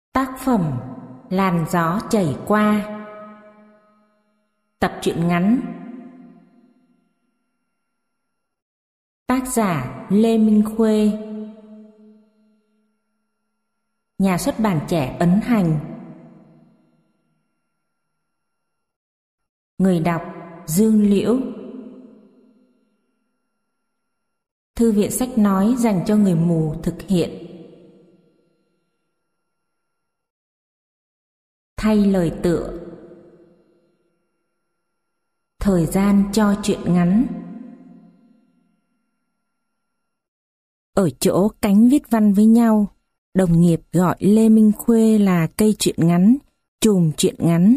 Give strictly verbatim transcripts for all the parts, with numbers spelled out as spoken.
Tác phẩm Làn gió chảy qua. Tập truyện ngắn. Tác giả Lê Minh Khuê. Nhà xuất bản Trẻ Ấn Hành. Người đọc Dương Liễu. Thư viện sách nói dành cho người mù thực hiện. Thay lời tựa. Thời gian cho truyện ngắn. Ở chỗ cánh viết văn với nhau, đồng nghiệp gọi Lê Minh Khuê là cây truyện ngắn, chùm truyện ngắn.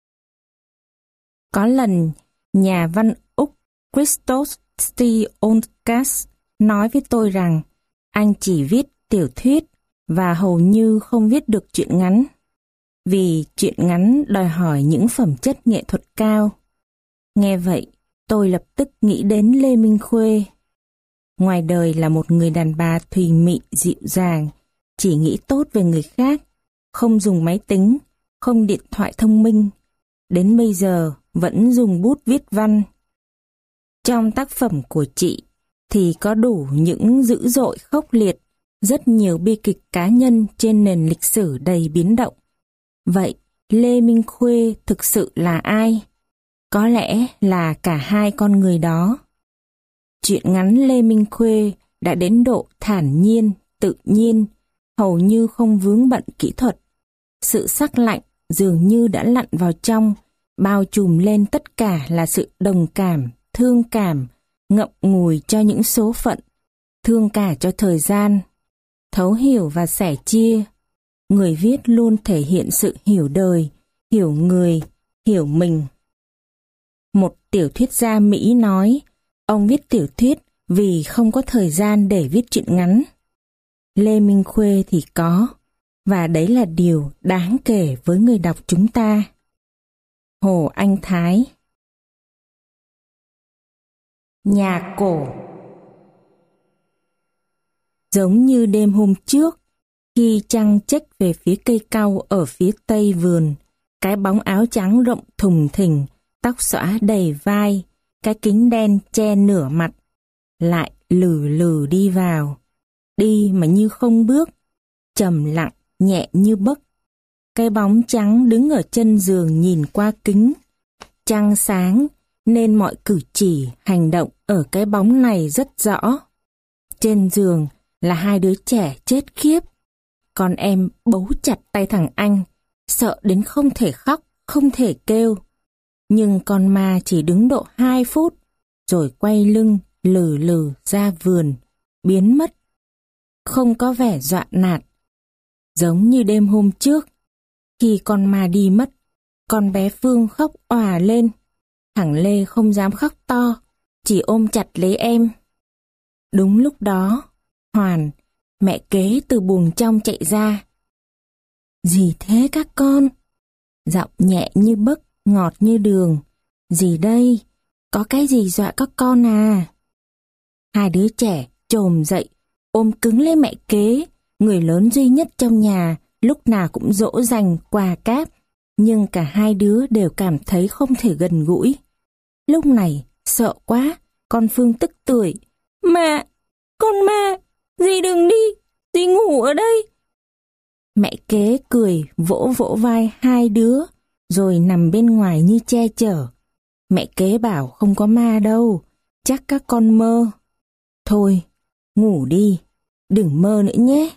Có lần, nhà văn Úc Christos Stionkas nói với tôi rằng anh chỉ viết tiểu thuyết và hầu như không viết được truyện ngắn, vì truyện ngắn đòi hỏi những phẩm chất nghệ thuật cao. Nghe vậy, tôi lập tức nghĩ đến Lê Minh Khuê. Ngoài đời là một người đàn bà thùy mị dịu dàng, chỉ nghĩ tốt về người khác, không dùng máy tính, không điện thoại thông minh. Đến bây giờ vẫn dùng bút viết văn. Trong tác phẩm của chị thì có đủ những dữ dội khốc liệt, rất nhiều bi kịch cá nhân trên nền lịch sử đầy biến động. Vậy Lê Minh Khuê thực sự là ai? Có lẽ là cả hai con người đó. Truyện ngắn Lê Minh Khuê đã đến độ thản nhiên, tự nhiên, hầu như không vướng bận kỹ thuật. Sự sắc lạnh dường như đã lặn vào trong, bao trùm lên tất cả là sự đồng cảm, thương cảm, ngậm ngùi cho những số phận, thương cả cho thời gian, thấu hiểu và sẻ chia. Người viết luôn thể hiện sự hiểu đời, hiểu người, hiểu mình. Một tiểu thuyết gia Mỹ nói, ông viết tiểu thuyết vì không có thời gian để viết truyện ngắn. Lê Minh Khuê thì có, và đấy là điều đáng kể với người đọc chúng ta. Hồ Anh Thái. Nhà cổ. Giống như đêm hôm trước, khi trăng chếch về phía cây cau ở phía tây vườn, cái bóng áo trắng rộng thùng thình, tóc xõa đầy vai, cái kính đen che nửa mặt, lại lừ lừ đi vào. Đi mà như không bước, trầm lặng, nhẹ như bấc. Cái bóng trắng đứng ở chân giường nhìn qua kính. Trăng sáng nên mọi cử chỉ, hành động ở cái bóng này rất rõ. Trên giường là hai đứa trẻ chết khiếp. Con em bấu chặt tay thằng anh, sợ đến không thể khóc, không thể kêu. Nhưng con ma chỉ đứng độ hai phút, rồi quay lưng lừ lừ ra vườn, biến mất. Không có vẻ dọa nạt. Giống như đêm hôm trước, khi con ma đi mất, con bé Phương khóc òa lên. Thằng Lê không dám khóc to, chỉ ôm chặt lấy em. Đúng lúc đó, Hoàn, mẹ kế từ buồng trong chạy ra. Gì thế các con? Giọng nhẹ như bấc, ngọt như đường. Gì đây? Có cái gì dọa các con à? Hai đứa trẻ chồm dậy, ôm cứng lấy mẹ kế, người lớn duy nhất trong nhà, lúc nào cũng dỗ dành quà cáp, nhưng cả hai đứa đều cảm thấy không thể gần gũi. Lúc này, sợ quá, con Phương tức tưởi. Mẹ, con ma, dì đừng đi, dì ngủ ở đây. Mẹ kế cười vỗ vỗ vai hai đứa, rồi nằm bên ngoài như che chở. Mẹ kế bảo không có ma đâu, chắc các con mơ. Thôi, ngủ đi, đừng mơ nữa nhé.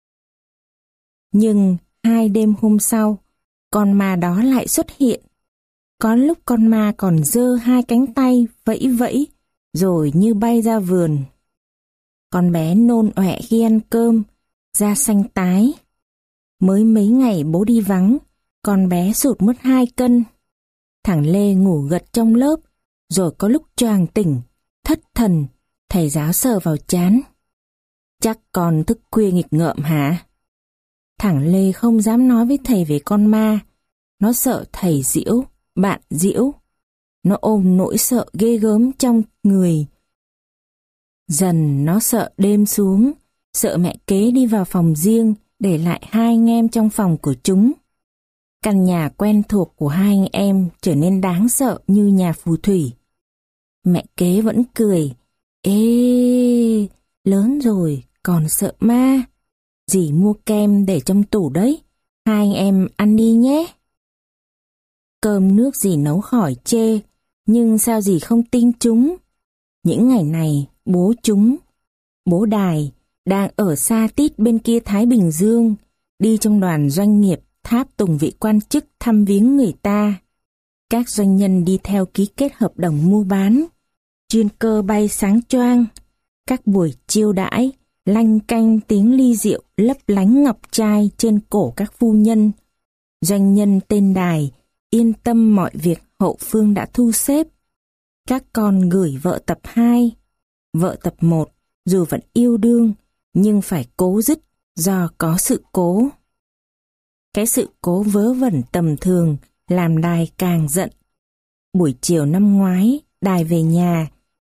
Nhưng hai đêm hôm sau, con ma đó lại xuất hiện. Có lúc con ma còn giơ hai cánh tay vẫy vẫy, rồi như bay ra vườn. Con bé nôn ọe khi ăn cơm, da xanh tái. Mới mấy ngày bố đi vắng, con bé sụt mất hai cân. Thằng Lê ngủ gật trong lớp, rồi có lúc choàng tỉnh, thất thần, thầy giáo sờ vào trán. Chắc con thức khuya nghịch ngợm hả? Thằng Lê không dám nói với thầy về con ma. Nó sợ thầy giễu, bạn giễu. Nó ôm nỗi sợ ghê gớm trong người. Dần nó sợ đêm xuống, sợ mẹ kế đi vào phòng riêng, để lại hai anh em trong phòng của chúng. Căn nhà quen thuộc của hai anh em trở nên đáng sợ như nhà phù thủy. Mẹ kế vẫn cười, ê, lớn rồi, còn sợ ma. Dì mua kem để trong tủ đấy, hai anh em ăn đi nhé. Cơm nước dì nấu khỏi chê, nhưng sao dì không tin chúng? Những ngày này, bố chúng, bố Đài, đang ở xa tít bên kia Thái Bình Dương, đi trong đoàn doanh nghiệp tháp tùng vị quan chức thăm viếng người ta. Các doanh nhân đi theo ký kết hợp đồng mua bán, chuyên cơ bay sáng choang, các buổi chiêu đãi, lanh canh tiếng ly rượu lấp lánh ngọc trai trên cổ các phu nhân. Doanh nhân tên Đài yên tâm mọi việc hậu phương đã thu xếp. Các con gửi vợ tập hai, vợ tập một, dù vẫn yêu đương, nhưng phải cố dứt do có sự cố. Cái sự cố vớ vẩn tầm thường làm Đài càng giận. Buổi chiều năm ngoái, Đài về nhà,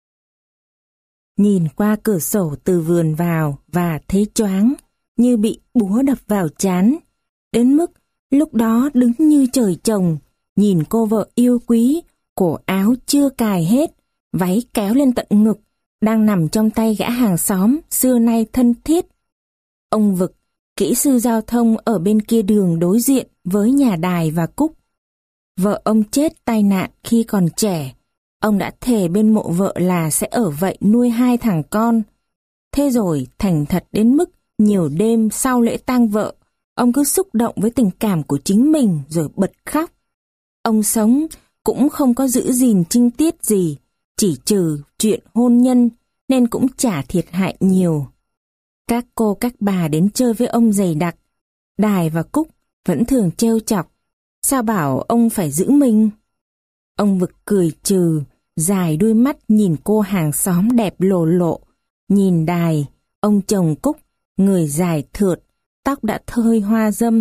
nhìn qua cửa sổ từ vườn vào và thấy choáng, như bị búa đập vào trán. Đến mức lúc đó đứng như trời trồng, nhìn cô vợ yêu quý, cổ áo chưa cài hết, váy kéo lên tận ngực, đang nằm trong tay gã hàng xóm xưa nay thân thiết. Ông Vực, kỹ sư giao thông ở bên kia đường đối diện với nhà Đài và Cúc. Vợ ông chết tai nạn khi còn trẻ. Ông đã thề bên mộ vợ là sẽ ở vậy nuôi hai thằng con. Thế rồi thành thật đến mức nhiều đêm sau lễ tang vợ, ông cứ xúc động với tình cảm của chính mình rồi bật khóc. Ông sống cũng không có giữ gìn trinh tiết gì, chỉ trừ chuyện hôn nhân nên cũng chả thiệt hại nhiều. Các cô các bà đến chơi với ông dày đặc. Đài và Cúc vẫn thường trêu chọc, sao bảo ông phải giữ mình. Ông Vực cười trừ, dài đuôi mắt nhìn cô hàng xóm đẹp lồ lộ. Nhìn Đài, ông chồng Cúc, người dài thượt, tóc đã thơi hoa dâm.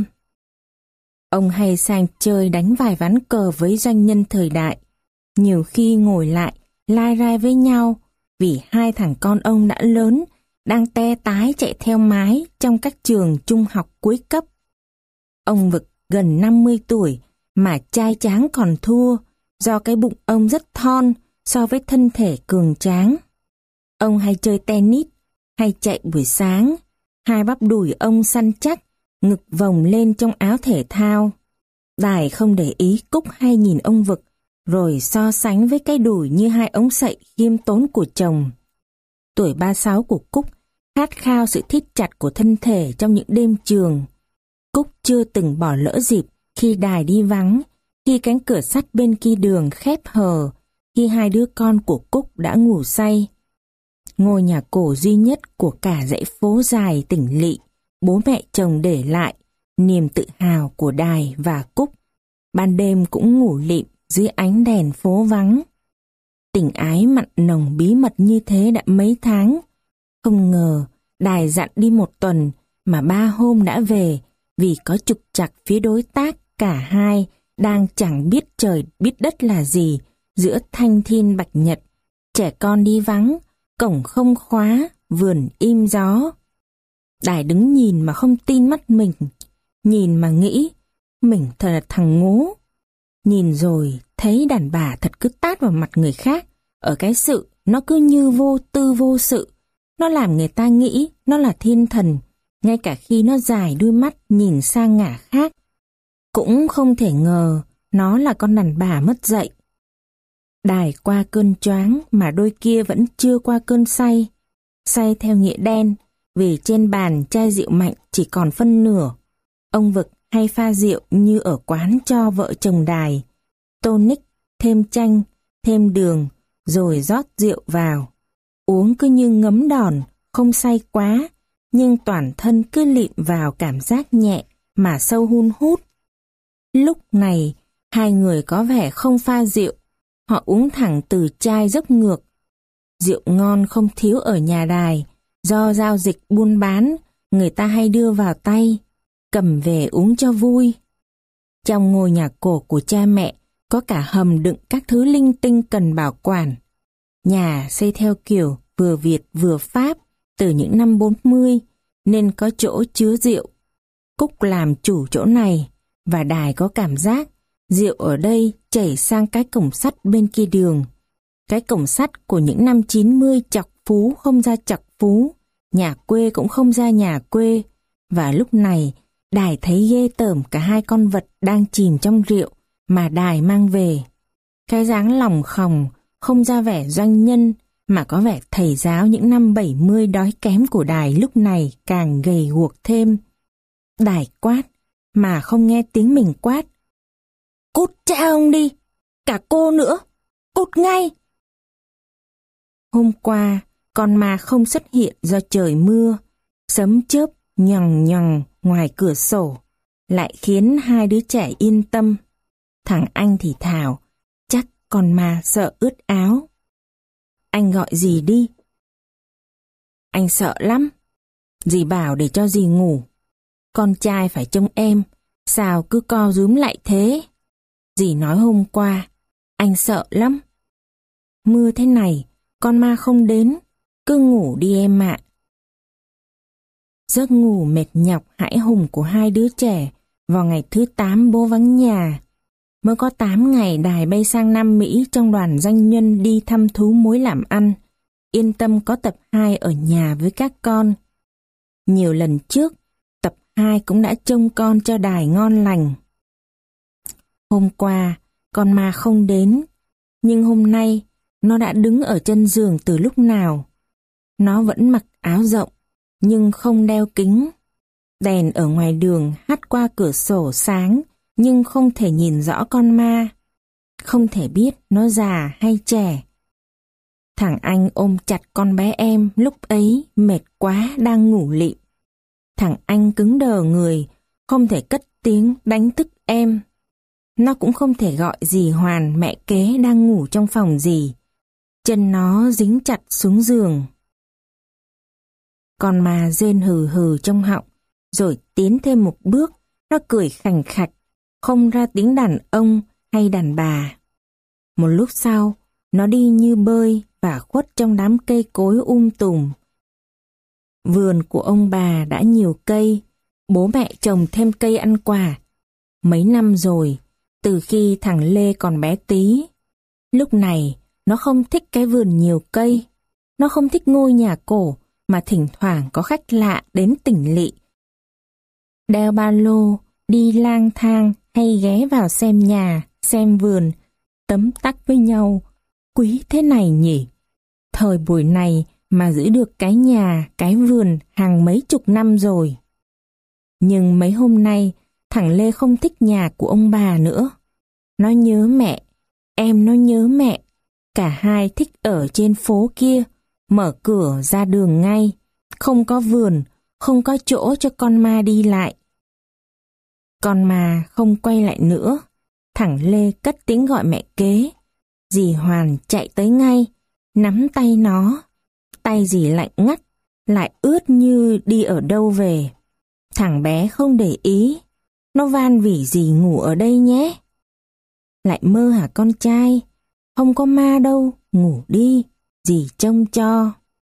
Ông hay sang chơi đánh vài ván cờ với doanh nhân thời đại. Nhiều khi ngồi lại, lai rai với nhau, vì hai thằng con ông đã lớn, đang te tái chạy theo mái trong các trường trung học cuối cấp. Ông Vực gần năm mươi tuổi mà trai tráng còn thua, do cái bụng ông rất thon so với thân thể cường tráng. Ông hay chơi tennis, hay chạy buổi sáng, hai bắp đùi ông săn chắc, ngực vòng lên trong áo thể thao. Đài không để ý Cúc hay nhìn ông Vực, rồi so sánh với cái đùi như hai ống sậy khiêm tốn của chồng. Tuổi ba mươi sáu của Cúc khát khao sự thít chặt của thân thể trong những đêm trường. Cúc chưa từng bỏ lỡ dịp khi Đài đi vắng, khi cánh cửa sắt bên kia đường khép hờ, khi hai đứa con của Cúc đã ngủ say. Ngôi nhà cổ duy nhất của cả dãy phố dài tỉnh lỵ, bố mẹ chồng để lại, niềm tự hào của Đài và Cúc, ban đêm cũng ngủ lịm dưới ánh đèn phố vắng. Tình ái mặn nồng bí mật như thế đã mấy tháng. Không ngờ Đài dặn đi một tuần mà ba hôm đã về, vì có trục trặc phía đối tác cả hai đang chẳng biết trời biết đất là gì giữa thanh thiên bạch nhật. Trẻ con đi vắng, cổng không khóa, vườn im gió. Đài đứng nhìn mà không tin mắt mình, nhìn mà nghĩ mình thật là thằng ngố. Nhìn rồi thấy đàn bà thật cứ tát vào mặt người khác, ở cái sự nó cứ như vô tư vô sự. Nó làm người ta nghĩ nó là thiên thần, ngay cả khi nó dài đuôi mắt nhìn sang ngả khác. Cũng không thể ngờ nó là con đàn bà mất dạy. Đài qua cơn choáng mà đôi kia vẫn chưa qua cơn say. Say theo nghĩa đen, vì trên bàn chai rượu mạnh chỉ còn phân nửa. Ông Vực hay pha rượu như ở quán cho vợ chồng Đài. Tonic, thêm chanh, thêm đường, rồi rót rượu vào. Uống cứ như ngấm đòn, không say quá, nhưng toàn thân cứ lịm vào cảm giác nhẹ mà sâu hun hút. Lúc này, hai người có vẻ không pha rượu, họ uống thẳng từ chai dốc ngược. Rượu ngon không thiếu ở nhà Đài, do giao dịch buôn bán, người ta hay đưa vào tay, cầm về uống cho vui. Trong ngôi nhà cổ của cha mẹ, có cả hầm đựng các thứ linh tinh cần bảo quản. Nhà xây theo kiểu vừa Việt vừa Pháp từ những năm bốn mươi, nên có chỗ chứa rượu. Cúc làm chủ chỗ này, và Đài có cảm giác rượu ở đây chảy sang cái cổng sắt bên kia đường. Cái cổng sắt của những năm chín mươi chọc phú không ra chọc phú, nhà quê cũng không ra nhà quê. Và lúc này, Đài thấy ghê tởm cả hai con vật đang chìm trong rượu mà Đài mang về. Cái dáng lòng khòng, không ra vẻ doanh nhân, mà có vẻ thầy giáo những năm bảy mươi đói kém của Đài lúc này càng gầy guộc thêm. Đài quát, mà không nghe tiếng mình quát. Cút cha ông đi, cả cô nữa, cút ngay. Hôm qua, con ma không xuất hiện do trời mưa, sấm chớp nhằng nhằng ngoài cửa sổ, lại khiến hai đứa trẻ yên tâm. Thằng anh thì thào, chắc con ma sợ ướt áo. Anh gọi dì đi. Anh sợ lắm. Dì bảo để cho dì ngủ. Con trai phải trông em, sao cứ co rúm lại thế? Dì nói hôm qua, anh sợ lắm. Mưa thế này, con ma không đến, cứ ngủ đi em ạ. Giấc ngủ mệt nhọc hãi hùng của hai đứa trẻ vào ngày thứ tám bố vắng nhà. Mới có tám ngày Đài bay sang Nam Mỹ trong đoàn doanh nhân đi thăm thú mối làm ăn. Yên tâm có tập hai ở nhà với các con. Nhiều lần trước, tập hai cũng đã trông con cho Đài ngon lành. Hôm qua, con ma không đến, nhưng hôm nay nó đã đứng ở chân giường từ lúc nào. Nó vẫn mặc áo rộng, nhưng không đeo kính. Đèn ở ngoài đường hắt qua cửa sổ sáng, nhưng không thể nhìn rõ con ma. Không thể biết nó già hay trẻ. Thằng anh ôm chặt con bé em lúc ấy mệt quá đang ngủ lịm. Thằng anh cứng đờ người, không thể cất tiếng đánh thức em. Nó cũng không thể gọi dì Hoàn mẹ kế đang ngủ trong phòng dì. Chân nó dính chặt xuống giường. Con ma rên hừ hừ trong họng, rồi tiến thêm một bước, nó cười khành khạch, không ra tiếng đàn ông hay đàn bà. Một lúc sau, nó đi như bơi và khuất trong đám cây cối um tùm. Vườn của ông bà đã nhiều cây, bố mẹ trồng thêm cây ăn quả. Mấy năm rồi, từ khi thằng Lê còn bé tí. Lúc này, nó không thích cái vườn nhiều cây. Nó không thích ngôi nhà cổ mà thỉnh thoảng có khách lạ đến tỉnh lỵ. Đeo ba lô, đi lang thang hay ghé vào xem nhà, xem vườn, tấm tắc với nhau. Quý thế này nhỉ? Thời buổi này mà giữ được cái nhà, cái vườn hàng mấy chục năm rồi. Nhưng mấy hôm nay, thằng Lê không thích nhà của ông bà nữa. Nó nhớ mẹ, em nó nhớ mẹ. Cả hai thích ở trên phố kia, mở cửa ra đường ngay. Không có vườn, không có chỗ cho con ma đi lại. Con ma không quay lại nữa. Thằng Lê cất tiếng gọi mẹ kế. Dì Hoàn chạy tới ngay, nắm tay nó. Tay dì lạnh ngắt, lại ướt như đi ở đâu về. Thằng bé không để ý. Nó van vỉ dì ngủ ở đây nhé. Lại mơ hả con trai? Không có ma đâu, ngủ đi, dì trông cho.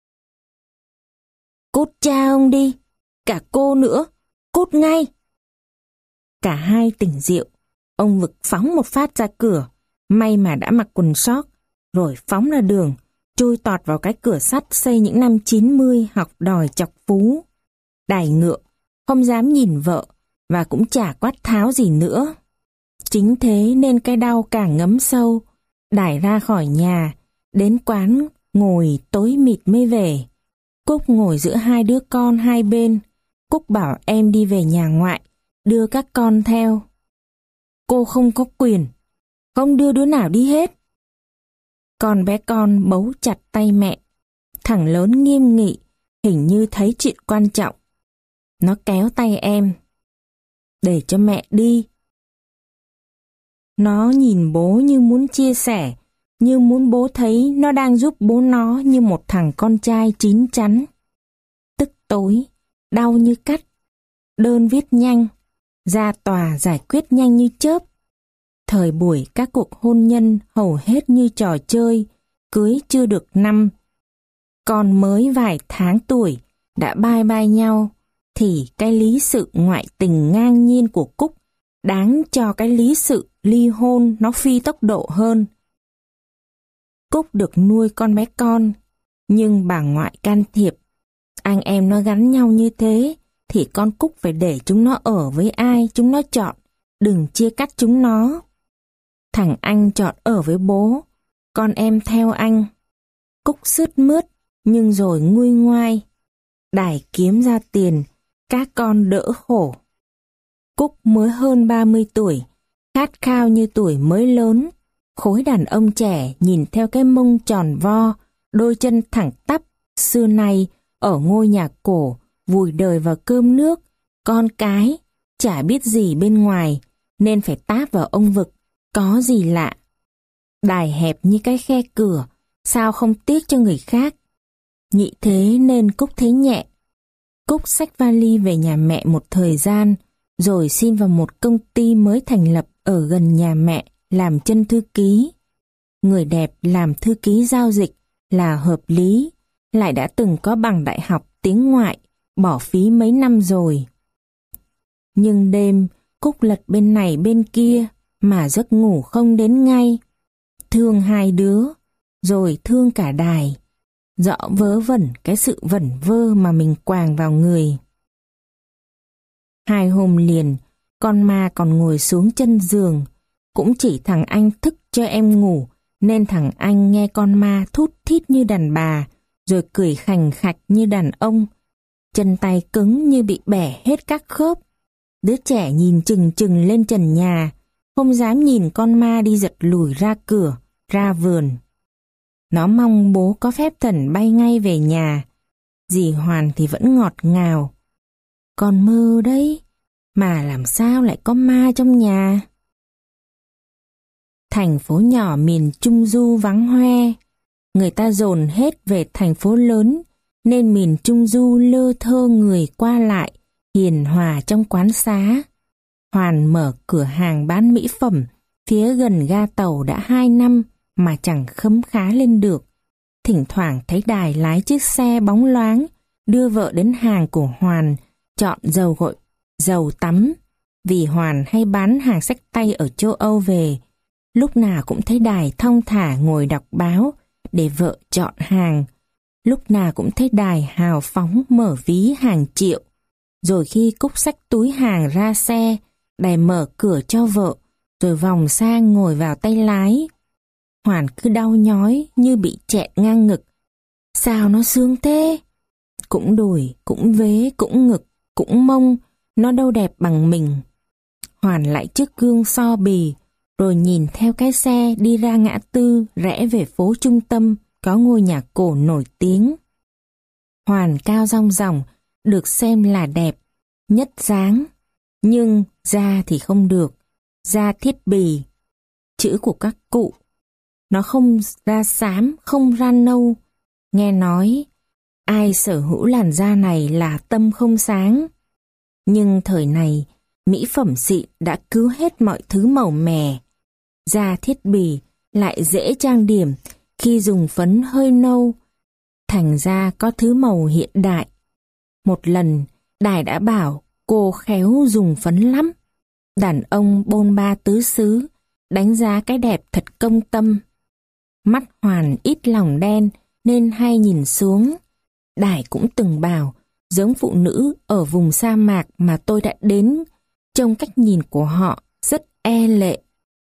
Cút cha ông đi, cả cô nữa, cút ngay. Cả hai tỉnh rượu, ông vực phóng một phát ra cửa, may mà đã mặc quần sóc, rồi phóng ra đường, chui tọt vào cái cửa sắt xây những năm chín mươi học đòi chọc phú. Đài ngựa, không dám nhìn vợ, và cũng chả quát tháo gì nữa. Chính thế nên cái đau càng ngấm sâu. Đài ra khỏi nhà, đến quán ngồi tối mịt mới về. Cúc ngồi giữa hai đứa con hai bên. Cúc bảo em đi về nhà ngoại, đưa các con theo. Cô không có quyền, không đưa đứa nào đi hết. Con bé con bấu chặt tay mẹ. Thằng lớn nghiêm nghị, hình như thấy chuyện quan trọng. Nó kéo tay em. Để cho mẹ đi. Nó nhìn bố như muốn chia sẻ, như muốn bố thấy nó đang giúp bố nó như một thằng con trai chín chắn. Tức tối, đau như cắt, đơn viết nhanh, ra tòa giải quyết nhanh như chớp. Thời buổi các cuộc hôn nhân hầu hết như trò chơi, cưới chưa được năm. Con mới vài tháng tuổi, đã bai bai nhau, thì cái lý sự ngoại tình ngang nhiên của Cúc đáng cho cái lý sự ly hôn nó phi tốc độ hơn. Cúc được nuôi con bé con, nhưng bà ngoại can thiệp. Anh em nó gắn nhau như thế, thì con Cúc phải để chúng nó ở với ai chúng nó chọn, đừng chia cắt chúng nó. Thằng anh chọn ở với bố, con em theo anh. Cúc sướt mướt, nhưng rồi nguôi ngoai. Đài kiếm ra tiền, các con đỡ khổ. Cúc mới hơn ba mươi tuổi, khát khao như tuổi mới lớn. Khối đàn ông trẻ nhìn theo cái mông tròn vo, đôi chân thẳng tắp, xưa nay ở ngôi nhà cổ, vùi đời vào cơm nước, con cái, chả biết gì bên ngoài, nên phải táp vào ông vực, có gì lạ. Đài hẹp như cái khe cửa, sao không tiếc cho người khác. Nghĩ thế nên Cúc thấy nhẹ. Cúc xách vali về nhà mẹ một thời gian, rồi xin vào một công ty mới thành lập ở gần nhà mẹ làm chân thư ký. Người đẹp làm thư ký giao dịch là hợp lý, lại đã từng có bằng đại học tiếng ngoại, bỏ phí mấy năm rồi. Nhưng đêm, Cúc lật bên này bên kia, mà giấc ngủ không đến ngay. Thương hai đứa, rồi thương cả Đài. Rõ vớ vẩn cái sự vẩn vơ mà mình quàng vào người. Hai hôm liền, con ma còn ngồi xuống chân giường. Cũng chỉ thằng anh thức cho em ngủ, nên thằng anh nghe con ma thút thít như đàn bà, rồi cười khành khạch như đàn ông. Chân tay cứng như bị bẻ hết các khớp. Đứa trẻ nhìn chừng chừng lên trần nhà, không dám nhìn con ma đi giật lùi ra cửa, ra vườn. Nó mong bố có phép thần bay ngay về nhà. Dì Hoàn thì vẫn ngọt ngào. Con mơ đấy, mà làm sao lại có ma trong nhà? Thành phố nhỏ miền Trung Du vắng hoe. Người ta dồn hết về thành phố lớn, nên miền Trung Du lơ thơ người qua lại, hiền hòa trong quán xá. Hoàn mở cửa hàng bán mỹ phẩm phía gần ga tàu đã hai năm mà chẳng khấm khá lên được. Thỉnh thoảng thấy Đài lái chiếc xe bóng loáng đưa vợ đến hàng của Hoàn chọn dầu gội, dầu tắm. Vì Hoàn hay bán hàng xách tay ở châu Âu về, lúc nào cũng thấy Đài thong thả ngồi đọc báo để vợ chọn hàng. Lúc nào cũng thấy Đài hào phóng mở ví hàng triệu. Rồi khi Cúc xách túi hàng ra xe, Đài mở cửa cho vợ, rồi vòng sang ngồi vào tay lái. Hoàn cứ đau nhói như bị chẹn ngang ngực. Sao nó sướng thế? Cũng đùi, cũng vế, cũng ngực, cũng mông, nó đâu đẹp bằng mình. Hoàn lại trước gương so bì, rồi nhìn theo cái xe đi ra ngã tư rẽ về phố trung tâm có ngôi nhà cổ nổi tiếng. Hoàn cao rong ròng, được xem là đẹp, nhất dáng, nhưng da thì không được, da thiết bì, chữ của các cụ. Nó không ra xám, không ra nâu. Nghe nói, ai sở hữu làn da này là tâm không sáng. Nhưng thời này, mỹ phẩm xịn đã cứu hết mọi thứ màu mè. Da thiết bì lại dễ trang điểm khi dùng phấn hơi nâu, thành ra có thứ màu hiện đại. Một lần, Đài đã bảo cô khéo dùng phấn lắm. Đàn ông bôn ba tứ xứ, đánh giá cái đẹp thật công tâm. Mắt Hoàn ít lòng đen nên hay nhìn xuống. Đài cũng từng bảo, giống phụ nữ ở vùng sa mạc mà tôi đã đến, trông cách nhìn của họ rất e lệ.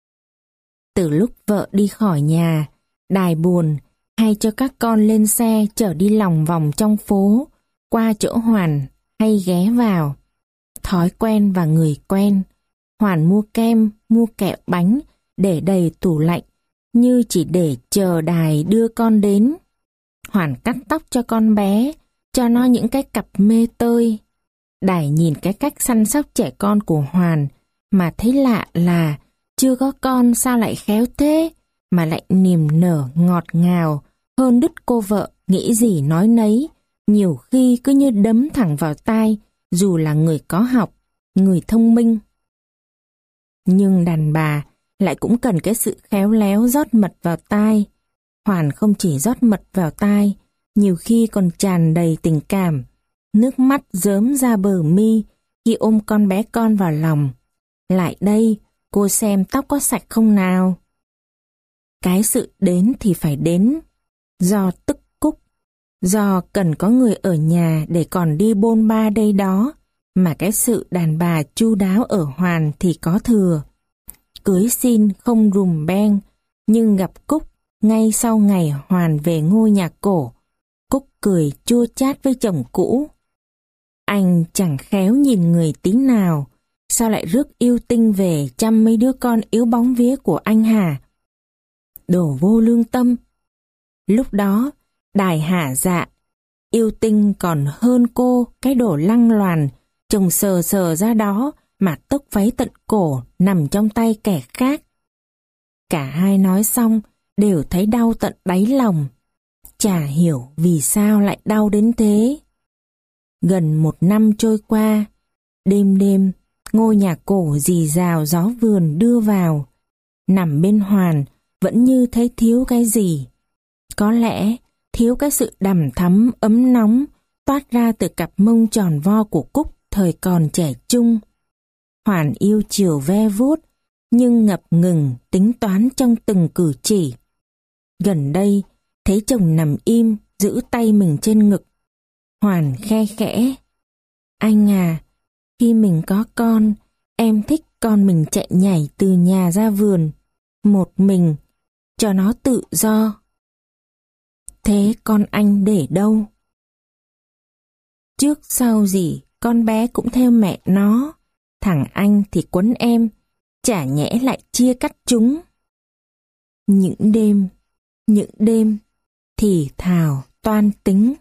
Từ lúc vợ đi khỏi nhà, Đài buồn, hay cho các con lên xe chở đi lòng vòng trong phố, qua chỗ Hoàn hay ghé vào. Thói quen và người quen, Hoàn mua kem, mua kẹo bánh để đầy tủ lạnh, như chỉ để chờ Đài đưa con đến. Hoàn cắt tóc cho con bé, cho nó những cái cặp mê tơi. Đài nhìn cái cách săn sóc trẻ con của Hoàn mà thấy lạ là chưa có con sao lại khéo thế, mà lại niềm nở ngọt ngào hơn đứt cô vợ nghĩ gì nói nấy, nhiều khi cứ như đấm thẳng vào tai, dù là người có học, người thông minh. Nhưng đàn bà lại cũng cần cái sự khéo léo rót mật vào tai. Hoàn không chỉ rót mật vào tai, nhiều khi còn tràn đầy tình cảm. Nước mắt rớm ra bờ mi khi ôm con bé con vào lòng. Lại đây, cô xem tóc có sạch không nào. Cái sự đến thì phải đến, do tức cúc, do cần có người ở nhà để còn đi bôn ba đây đó, mà cái sự đàn bà chu đáo ở Hoàn thì có thừa. Cưới xin không rùm beng, nhưng gặp Cúc ngay sau ngày Hoàn về ngôi nhà cổ, Cúc cười chua chát với chồng cũ. Anh chẳng khéo nhìn người tí nào, sao lại rước yêu tinh về chăm mấy đứa con yếu bóng vía của anh hả? Đồ vô lương tâm. Lúc đó, Đài hả dạ, yêu tinh còn hơn cô cái đồ lăng loàn, chồng sờ sờ ra đó mà tốc váy tận cổ nằm trong tay kẻ khác. Cả hai nói xong đều thấy đau tận đáy lòng. Chả hiểu vì sao lại đau đến thế. Gần một năm trôi qua, đêm đêm, ngôi nhà cổ rì rào gió vườn đưa vào. Nằm bên Hoàn, vẫn như thấy thiếu cái gì. Có lẽ thiếu cái sự đằm thắm ấm nóng toát ra từ cặp mông tròn vo của Cúc thời còn trẻ trung. Hoàn yêu chiều ve vuốt, nhưng ngập ngừng tính toán trong từng cử chỉ. Gần đây, thấy chồng nằm im, giữ tay mình trên ngực. Hoàn khe khẽ. Anh à, khi mình có con, em thích con mình chạy nhảy từ nhà ra vườn, một mình, cho nó tự do. Thế con anh để đâu? Trước sau gì, con bé cũng theo mẹ nó. Thằng anh thì quấn em, chả nhẽ lại chia cắt chúng. Những đêm, những đêm, thì thào toan tính.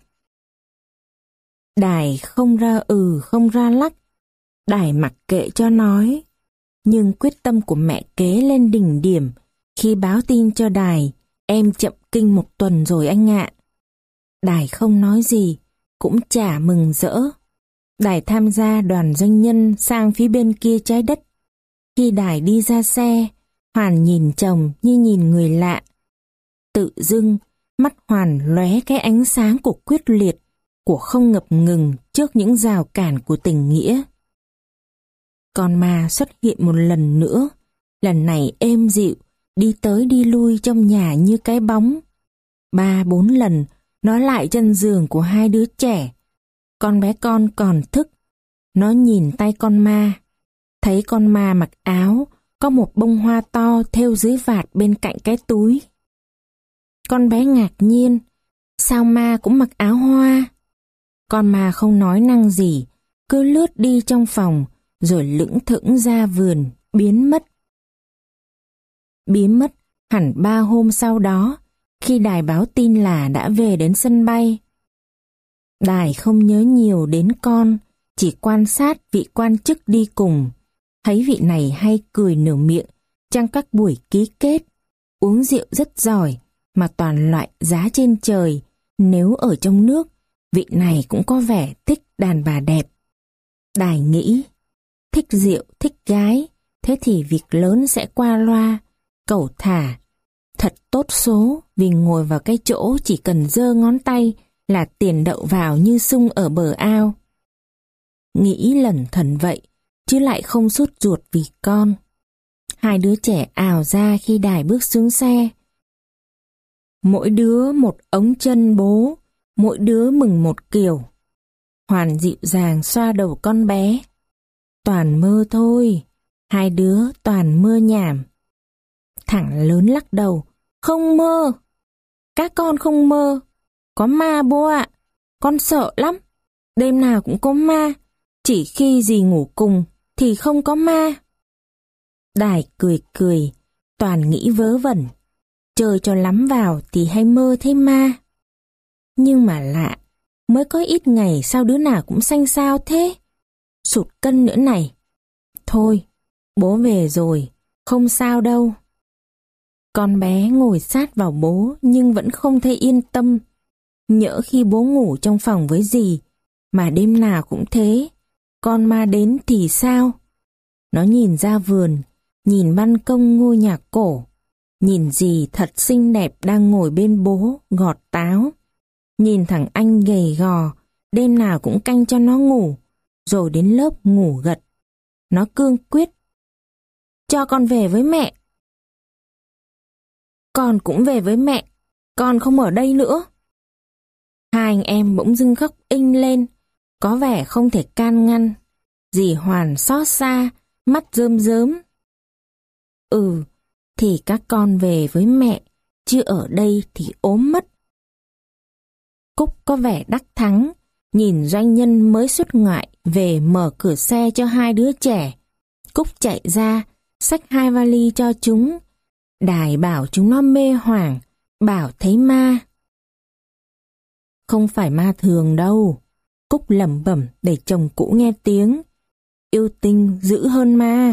Đài không ra ừ không ra lắc, Đài mặc kệ cho nói. Nhưng quyết tâm của mẹ kế lên đỉnh điểm khi báo tin cho Đài em chậm kinh một tuần rồi anh ạ. Đài không nói gì, cũng chả mừng rỡ. Đài tham gia đoàn doanh nhân sang phía bên kia trái đất. Khi Đài đi ra xe, Hoàn nhìn chồng như nhìn người lạ. Tự dưng, mắt Hoàn lóe cái ánh sáng của quyết liệt, của không ngập ngừng trước những rào cản của tình nghĩa. Con ma xuất hiện một lần nữa, lần này êm dịu, đi tới đi lui trong nhà như cái bóng. Ba bốn lần, nó lại chân giường của hai đứa trẻ. Con bé con còn thức. Nó nhìn tay con ma, thấy con ma mặc áo, có một bông hoa to thêu dưới vạt bên cạnh cái túi. Con bé ngạc nhiên, sao ma cũng mặc áo hoa? Con ma không nói năng gì, cứ lướt đi trong phòng, rồi lững thững ra vườn, biến mất. Biến mất hẳn ba hôm sau đó, khi Đài báo tin là đã về đến sân bay. Đài không nhớ nhiều đến con, chỉ quan sát vị quan chức đi cùng. Thấy vị này hay cười nửa miệng trong các buổi ký kết, uống rượu rất giỏi, mà toàn loại giá trên trời. Nếu ở trong nước, vị này cũng có vẻ thích đàn bà đẹp. Đài nghĩ, thích rượu, thích gái, thế thì việc lớn sẽ qua loa, cẩu thả. Thật tốt số vì ngồi vào cái chỗ chỉ cần giơ ngón tay là tiền đậu vào như sung ở bờ ao. Nghĩ lẩn thẩn vậy, chứ lại không sốt ruột vì con. Hai đứa trẻ ào ra khi Đài bước xuống xe. Mỗi đứa một ống chân bố, mỗi đứa mừng một kiểu. Hoàn dịu dàng xoa đầu con bé. Toàn mơ thôi, hai đứa toàn mơ nhảm. Thằng lớn lắc đầu, không mơ. Các con không mơ, có ma bố ạ, con sợ lắm. Đêm nào cũng có ma, chỉ khi dì ngủ cùng thì không có ma. Đài cười cười, toàn nghĩ vớ vẩn. Chơi cho lắm vào thì hay mơ thấy ma. Nhưng mà lạ, mới có ít ngày sao đứa nào cũng xanh xao thế? Sụt cân nữa này. Thôi, bố về rồi, không sao đâu. Con bé ngồi sát vào bố nhưng vẫn không thấy yên tâm. Nhỡ khi bố ngủ trong phòng với dì, mà đêm nào cũng thế, con ma đến thì sao? Nó nhìn ra vườn, nhìn ban công ngôi nhà cổ, nhìn dì thật xinh đẹp đang ngồi bên bố gọt táo, nhìn thằng anh gầy gò đêm nào cũng canh cho nó ngủ, rồi đến lớp ngủ gật. Nó cương quyết: cho con về với mẹ. Con cũng về với mẹ, con không ở đây nữa. Hai anh em bỗng dưng khóc inh lên, có vẻ không thể can ngăn. Dì Hoàn xót xa, mắt rơm rớm. Ừ, thì các con về với mẹ, chứ ở đây thì ốm mất. Cúc có vẻ đắc thắng, nhìn doanh nhân mới xuất ngoại về mở cửa xe cho hai đứa trẻ. Cúc chạy ra, xách hai vali cho chúng. Đài bảo chúng nó mê hoảng, bảo thấy ma. Không phải ma thường đâu, Cúc lẩm bẩm để chồng cũ nghe tiếng. Yêu tinh dữ hơn ma.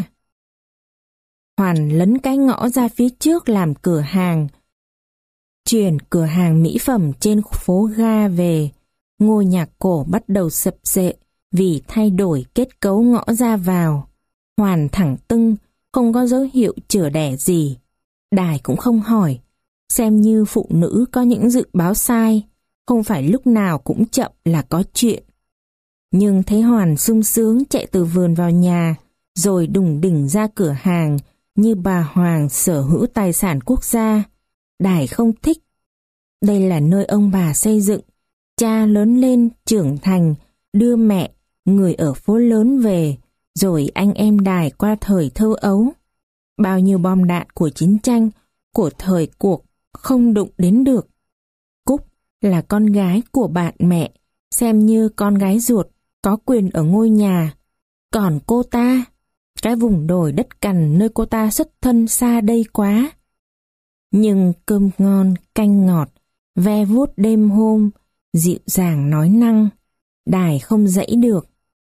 Hoàn lấn cái ngõ ra phía trước làm cửa hàng. Chuyển cửa hàng mỹ phẩm trên phố ga về, ngôi nhà cổ bắt đầu sập xệ vì thay đổi kết cấu ngõ ra vào. Hoàn thẳng tưng, không có dấu hiệu chữa đẻ gì. Đài cũng không hỏi, xem như phụ nữ có những dự báo sai, không phải lúc nào cũng chậm là có chuyện. Nhưng thấy Hoàn sung sướng chạy từ vườn vào nhà, rồi đùng đỉnh ra cửa hàng như bà Hoàng sở hữu tài sản quốc gia. Đài không thích. Đây là nơi ông bà xây dựng, cha lớn lên trưởng thành, đưa mẹ, người ở phố lớn về, rồi anh em Đài qua thời thơ ấu. Bao nhiêu bom đạn của chiến tranh, của thời cuộc không đụng đến được. Cúc là con gái của bạn mẹ, xem như con gái ruột, có quyền ở ngôi nhà. Còn cô ta, cái vùng đồi đất cằn nơi cô ta xuất thân xa đây quá. Nhưng cơm ngon, canh ngọt, ve vuốt đêm hôm, dịu dàng nói năng, Đài không dãy được.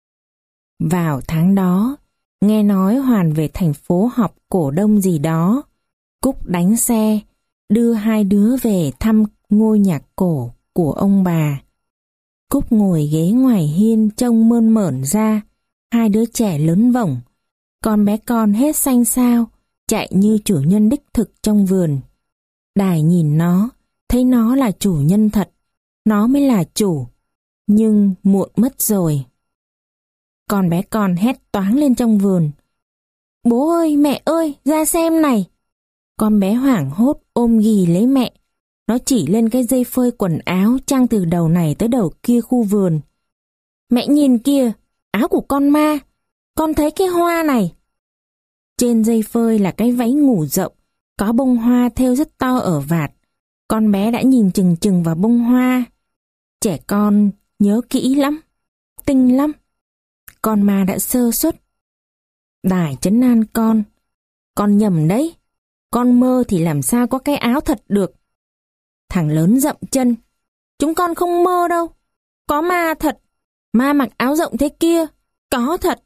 Vào tháng đó, nghe nói Hoàn về thành phố họp cổ đông gì đó. Cúc đánh xe, đưa hai đứa về thăm ngôi nhà cổ của ông bà. Cúc ngồi ghế ngoài hiên trông mơn mởn ra, hai đứa trẻ lớn vổng. Con bé con hết xanh xao, chạy như chủ nhân đích thực trong vườn. Đài nhìn nó, thấy nó là chủ nhân thật, nó mới là chủ, nhưng muộn mất rồi. Con bé con hét toáng lên trong vườn. Bố ơi, mẹ ơi, ra xem này. Con bé hoảng hốt ôm ghì lấy mẹ. Nó chỉ lên cái dây phơi quần áo trăng từ đầu này tới đầu kia khu vườn. Mẹ nhìn kìa, áo của con ma. Con thấy cái hoa này. Trên dây phơi là cái váy ngủ rộng, có bông hoa thêu rất to ở vạt. Con bé đã nhìn chừng chừng vào bông hoa. Trẻ con nhớ kỹ lắm, tinh lắm. Con ma đã sơ suất. Đài trấn an con. Con nhầm đấy. Con mơ thì làm sao có cái áo thật được. Thằng lớn dậm chân. Chúng con không mơ đâu. Có ma thật. Ma mặc áo rộng thế kia. Có thật.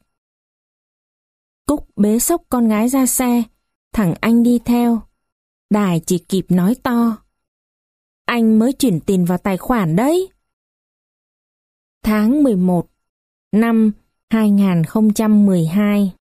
Cúc bế xốc con gái ra xe. Thằng anh đi theo. Đài chỉ kịp nói to. Anh mới chuyển tiền vào tài khoản đấy. Tháng mười một năm hai nghìn không trăm mười hai.